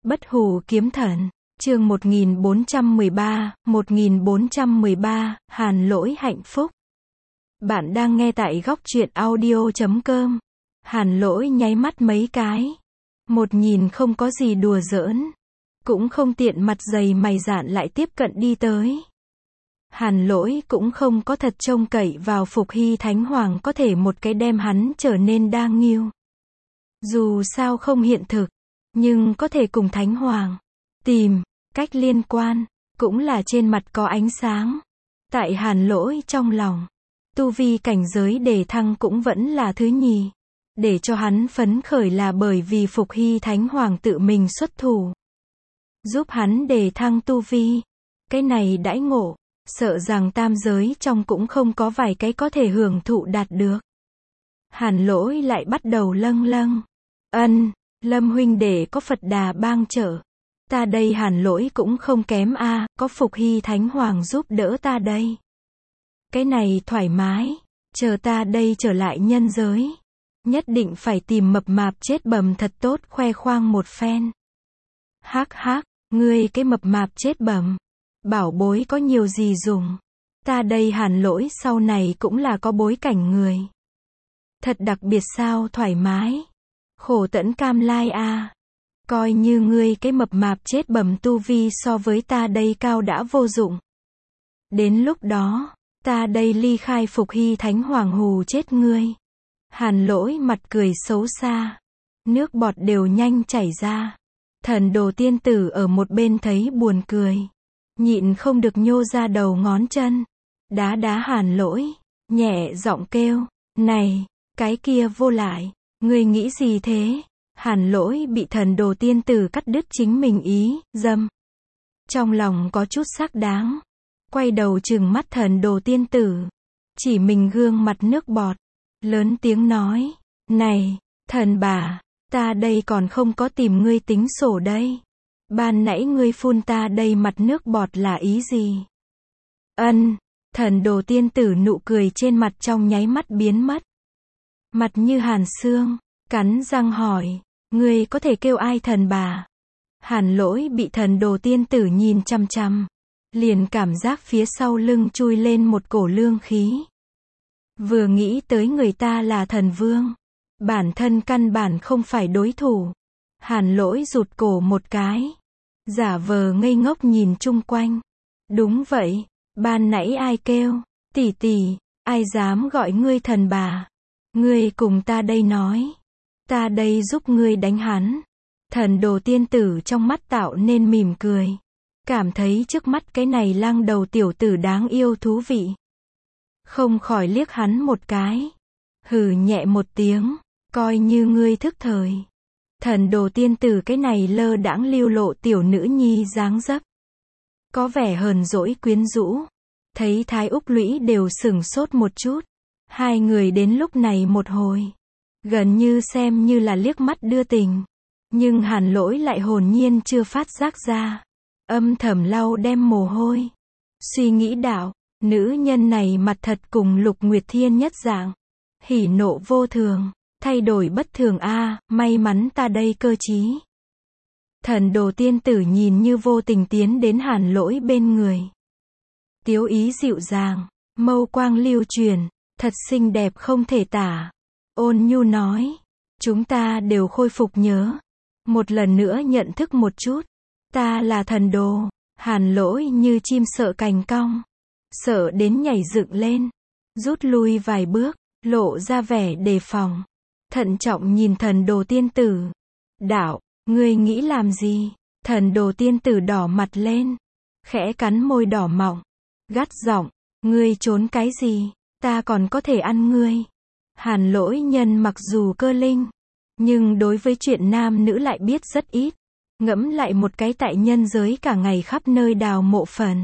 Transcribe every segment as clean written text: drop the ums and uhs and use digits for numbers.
Bất hủ kiếm thần, chương 1413, Hàn Lỗi hạnh phúc. Bạn đang nghe tại góc truyện audio.com. Hàn Lỗi nháy mắt mấy cái. Một nhìn không có gì đùa giỡn. Cũng không tiện mặt dày mày dạn lại tiếp cận đi tới. Hàn Lỗi cũng không có thật trông cậy vào Phục Hy Thánh Hoàng có thể một cái đem hắn trở nên đa ngưu. Dù sao không hiện thực, nhưng có thể cùng Thánh Hoàng tìm cách liên quan, cũng là trên mặt có ánh sáng. Tại Hàn Lỗi trong lòng, tu vi cảnh giới đề thăng cũng vẫn là thứ nhì. Để cho hắn phấn khởi là bởi vì Phục Hy Thánh Hoàng tự mình xuất thủ, giúp hắn đề thăng tu vi. Cái này đãi ngộ, sợ rằng tam giới trong cũng không có vài cái có thể hưởng thụ đạt được. Hàn Lỗi lại bắt đầu lâng lâng. Lâm huynh đệ có Phật Đà bang trợ. Ta đây Hàn Lỗi cũng không kém a, có Phục Hy Thánh Hoàng giúp đỡ ta đây. Cái này thoải mái, chờ ta đây trở lại nhân giới. Nhất định phải tìm mập mạp chết bầm thật tốt khoe khoang một phen. Hắc hắc, ngươi cái mập mạp chết bầm. Bảo bối có nhiều gì dùng. Ta đây Hàn Lỗi sau này cũng là có bối cảnh người. Thật đặc biệt sao thoải mái. Khổ tẫn cam lai a. Coi như ngươi cái mập mạp chết bầm tu vi so với ta đây cao đã vô dụng. Đến lúc đó, ta đây ly khai Phục Hy Thánh Hoàng hù chết ngươi. Hàn Lỗi mặt cười xấu xa. Nước bọt đều nhanh chảy ra. Thần Đồ tiên tử ở một bên thấy buồn cười. Nhịn không được nhô ra đầu ngón chân. Đá đá Hàn Lỗi. Nhẹ giọng kêu. Này, cái kia vô lại. Ngươi nghĩ gì thế? Hàn Lỗi bị Thần Đồ tiên tử cắt đứt chính mình ý, dâm. Trong lòng có chút xác đáng. Quay đầu trừng mắt Thần Đồ tiên tử. Chỉ mình gương mặt nước bọt. Lớn tiếng nói. Này, thần bà, ta đây còn không có tìm ngươi tính sổ đây. Ban nãy ngươi phun ta đây mặt nước bọt là ý gì? Thần Đồ tiên tử nụ cười trên mặt trong nháy mắt biến mất. Mặt như hàn xương, cắn răng hỏi. Ngươi có thể kêu ai thần bà? Hàn Lỗi bị Thần Đồ tiên tử nhìn chăm chăm. Liền cảm giác phía sau lưng chui lên một cổ lương khí. Vừa nghĩ tới người ta là thần vương. Bản thân căn bản không phải đối thủ. Hàn Lỗi rụt cổ một cái. Giả vờ ngây ngốc nhìn chung quanh. Đúng vậy, ban nãy ai kêu? Tỷ tỷ, ai dám gọi ngươi thần bà? Ngươi cùng ta đây nói. Ta đây giúp ngươi đánh hắn. Thần Đồ tiên tử trong mắt tạo nên mỉm cười. Cảm thấy trước mắt cái này lang đầu tiểu tử đáng yêu thú vị. Không khỏi liếc hắn một cái. Hừ nhẹ một tiếng. Coi như ngươi thức thời. Thần Đồ tiên tử cái này lơ đãng lưu lộ tiểu nữ nhi dáng dấp. Có vẻ hờn dỗi quyến rũ. Thấy Thái Úc Lũy đều sửng sốt một chút. Hai người đến lúc này một hồi. Gần như xem như là liếc mắt đưa tình. Nhưng Hàn Lỗi lại hồn nhiên chưa phát giác ra. Âm thầm lau đem mồ hôi. Suy nghĩ đạo. Nữ nhân này mặt thật cùng Lục Nguyệt Thiên nhất dạng. Hỉ nộ vô thường. Thay đổi bất thường a, may mắn ta đây cơ trí. Thần Đồ tiên tử nhìn như vô tình tiến đến Hàn Lỗi bên người. Tiếu ý dịu dàng. Mâu quang lưu truyền. Thật xinh đẹp không thể tả. Ôn nhu nói. Chúng ta đều khôi phục nhớ. Một lần nữa nhận thức một chút. Ta là Thần Đồ. Hàn Lỗi như chim sợ cành cong. Sợ đến nhảy dựng lên. Rút lui vài bước. Lộ ra vẻ đề phòng. Thận trọng nhìn Thần Đồ tiên tử. Đạo, ngươi nghĩ làm gì? Thần Đồ tiên tử đỏ mặt lên. Khẽ cắn môi đỏ mọng. Gắt giọng. Ngươi trốn cái gì? Ta còn có thể ăn ngươi. Hàn Lỗi nhân mặc dù cơ linh. Nhưng đối với chuyện nam nữ lại biết rất ít. Ngẫm lại một cái tại nhân giới cả ngày khắp nơi đào mộ phần.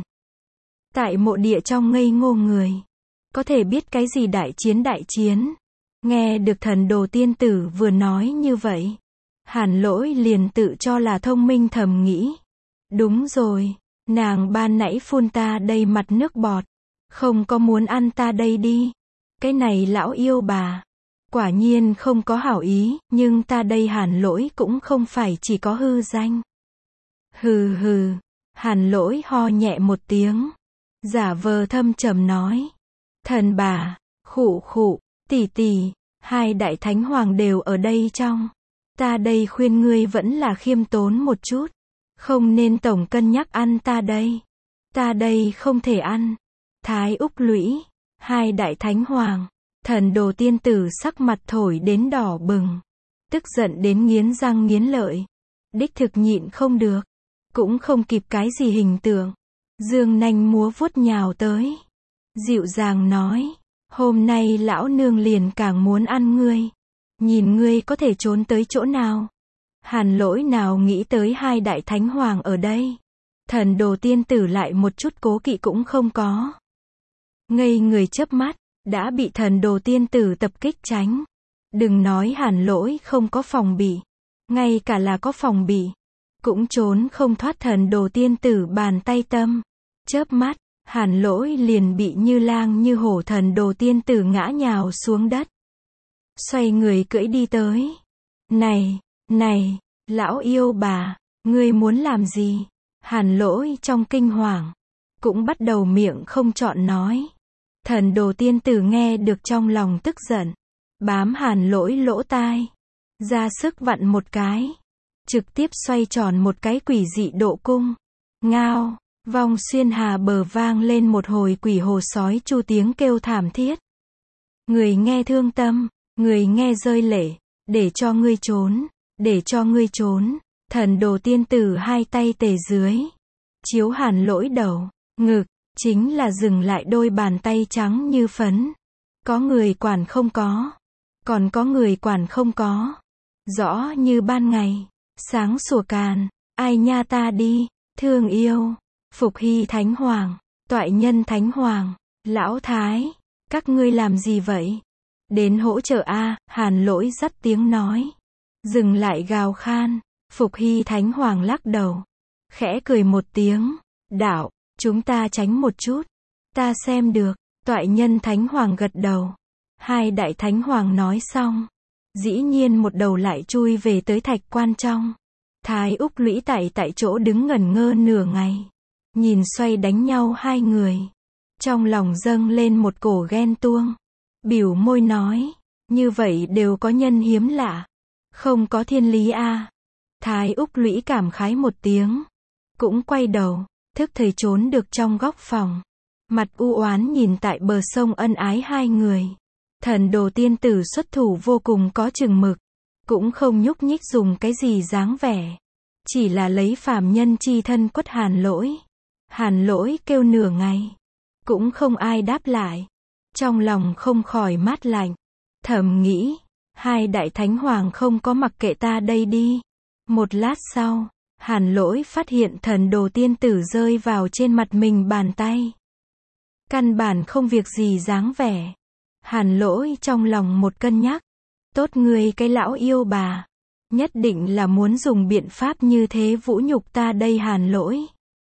Tại mộ địa trong ngây ngô người. Có thể biết cái gì đại chiến. Nghe được Thần Đồ tiên tử vừa nói như vậy. Hàn Lỗi liền tự cho là thông minh thầm nghĩ. Đúng rồi, nàng ban nãy phun ta đây mặt nước bọt. Không có muốn ăn ta đây đi. Cái này lão yêu bà. Quả nhiên không có hảo ý, nhưng ta đây Hàn Lỗi cũng không phải chỉ có hư danh. Hừ hừ, Hàn Lỗi ho nhẹ một tiếng, giả vờ thâm trầm nói. Thần bà, khụ khụ, tỷ tỷ, hai đại thánh hoàng đều ở đây trong. Ta đây khuyên ngươi vẫn là khiêm tốn một chút. Không nên tổng cân nhắc ăn ta đây. Ta đây không thể ăn. Thái Úc Lũy, hai đại thánh hoàng, Thần Đồ tiên tử sắc mặt thổi đến đỏ bừng. Tức giận đến nghiến răng nghiến lợi. Đích thực nhịn không được. Cũng không kịp cái gì hình tượng. Dương nanh múa vuốt nhào tới. Dịu dàng nói. Hôm nay lão nương liền càng muốn ăn ngươi. Nhìn ngươi có thể trốn tới chỗ nào. Hàn Lỗi nào nghĩ tới hai đại thánh hoàng ở đây. Thần Đồ tiên tử lại một chút cố kỵ cũng không có. Ngây người chớp mắt, đã bị Thần Đồ tiên tử tập kích tránh. Đừng nói Hàn Lỗi không có phòng bị. Ngay cả là có phòng bị. Cũng trốn không thoát Thần Đồ tiên tử bàn tay tâm. Chớp mắt, Hàn Lỗi liền bị như lang như hổ Thần Đồ tiên tử ngã nhào xuống đất. Xoay người cưỡi đi tới. Này, lão yêu bà, ngươi muốn làm gì? Hàn Lỗi trong kinh hoàng, cũng bắt đầu miệng không chọn nói. Thần Đồ tiên tử nghe được trong lòng tức giận, bám Hàn Lỗi lỗ tai, ra sức vặn một cái, trực tiếp xoay tròn một cái quỷ dị độ cung. Ngao, vòng xuyên hà bờ vang lên một hồi quỷ hồ sói chu tiếng kêu thảm thiết. Người nghe thương tâm, người nghe rơi lệ, để cho ngươi trốn, để cho ngươi trốn. Thần Đồ tiên tử hai tay tề dưới, chiếu Hàn Lỗi đầu, ngực, chính là dừng lại đôi bàn tay trắng như phấn. Có người quản không có, còn có người quản không có. Rõ như ban ngày, sáng sủa càn, ai nha ta đi, thương yêu, Phục Hy Thánh Hoàng, Toại Nhân Thánh Hoàng, Lão Thái, các ngươi làm gì vậy? Đến hỗ trợ a, Hàn Lỗi dắt tiếng nói. Dừng lại gào khan, Phục Hy Thánh Hoàng lắc đầu, khẽ cười một tiếng, đạo, chúng ta tránh một chút, ta xem được. Toại Nhân Thánh Hoàng gật đầu. Hai đại thánh hoàng nói xong, dĩ nhiên một đầu lại chui về tới thạch quan trong. Thái Úc Lũy tại chỗ đứng ngẩn ngơ nửa ngày, nhìn xoay đánh nhau hai người, trong lòng dâng lên một cổ ghen tuông, biểu môi nói, như vậy đều có nhân hiếm lạ, không có thiên lý a. Thái Úc Lũy cảm khái một tiếng, cũng quay đầu, thức thời trốn được trong góc phòng, mặt u oán nhìn tại bờ sông ân ái hai người. Thần Đồ tiên tử xuất thủ vô cùng có chừng mực, cũng không nhúc nhích dùng cái gì dáng vẻ, chỉ là lấy phàm nhân chi thân quất Hàn Lỗi. Hàn Lỗi kêu nửa ngày, cũng không ai đáp lại, trong lòng không khỏi mát lạnh, thầm nghĩ, hai đại thánh hoàng không có mặc kệ ta đây đi. Một lát sau, Hàn Lỗi phát hiện Thần Đồ tiên tử rơi vào trên mặt mình bàn tay, căn bản không việc gì dáng vẻ. Hàn Lỗi trong lòng một cân nhắc, tốt ngươi cái lão yêu bà, nhất định là muốn dùng biện pháp như thế vũ nhục ta đây Hàn Lỗi.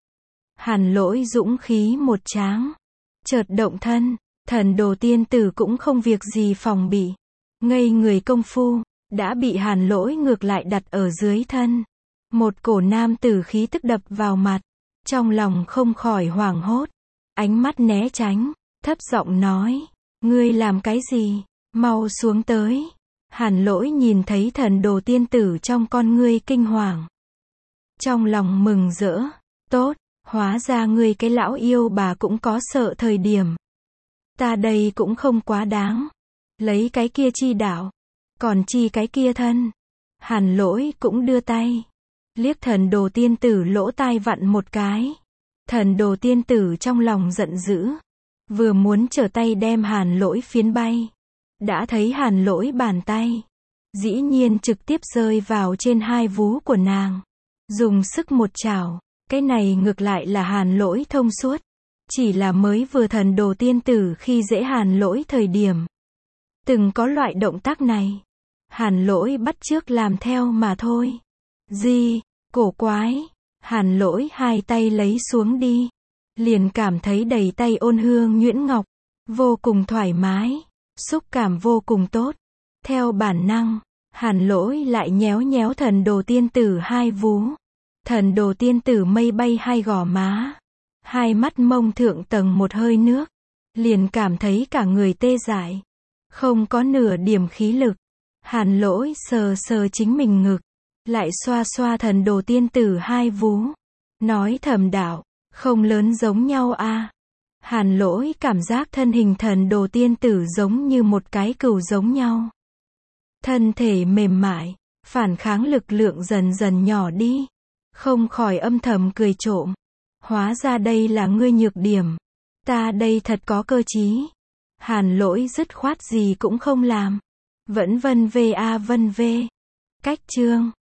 Hàn Lỗi dũng khí một tráng, chợt động thân, Thần Đồ tiên tử cũng không việc gì phòng bị, ngây người công phu, đã bị Hàn Lỗi ngược lại đặt ở dưới thân. Một cổ nam tử khí tức đập vào mặt, trong lòng không khỏi hoảng hốt, ánh mắt né tránh, thấp giọng nói, ngươi làm cái gì, mau xuống tới. Hàn Lỗi nhìn thấy Thần Đồ tiên tử trong con ngươi kinh hoàng, trong lòng mừng rỡ, tốt, hóa ra ngươi cái lão yêu bà cũng có sợ thời điểm. Ta đây cũng không quá đáng, lấy cái kia chi đạo, còn chi cái kia thân. Hàn Lỗi cũng đưa tay, liếc Thần Đồ tiên tử lỗ tai vặn một cái. Thần Đồ tiên tử trong lòng giận dữ, vừa muốn trở tay đem Hàn Lỗi phiến bay, đã thấy Hàn Lỗi bàn tay, dĩ nhiên trực tiếp rơi vào trên hai vú của nàng, dùng sức một chảo. Cái này ngược lại là Hàn Lỗi thông suốt, chỉ là mới vừa Thần Đồ tiên tử khi dễ Hàn Lỗi thời điểm, từng có loại động tác này, Hàn Lỗi bắt chước làm theo mà thôi. Gì, cổ quái. Hàn Lỗi hai tay lấy xuống đi, liền cảm thấy đầy tay ôn hương nhuyễn ngọc, vô cùng thoải mái, xúc cảm vô cùng tốt. Theo bản năng, Hàn Lỗi lại nhéo nhéo Thần Đồ tiên tử hai vú, Thần đồ tiên tử mây bay hai gò má. Hai mắt mông thượng tầng một hơi nước. Liền cảm thấy cả người tê dại. Không có nửa điểm khí lực. Hàn Lỗi sờ sờ chính mình ngực. Lại xoa xoa thần đồ tiên tử hai vú. Nói thầm đạo, không lớn giống nhau a. Hàn Lỗi cảm giác thân hình thần đồ tiên tử giống như một cái cừu giống nhau. Thân thể mềm mại, phản kháng lực lượng dần dần nhỏ đi. Không khỏi âm thầm cười trộm. Hóa ra đây là ngươi nhược điểm. Ta đây thật có cơ trí. Hàn Lỗi dứt khoát gì cũng không làm. Vẫn vân vê. Cách chương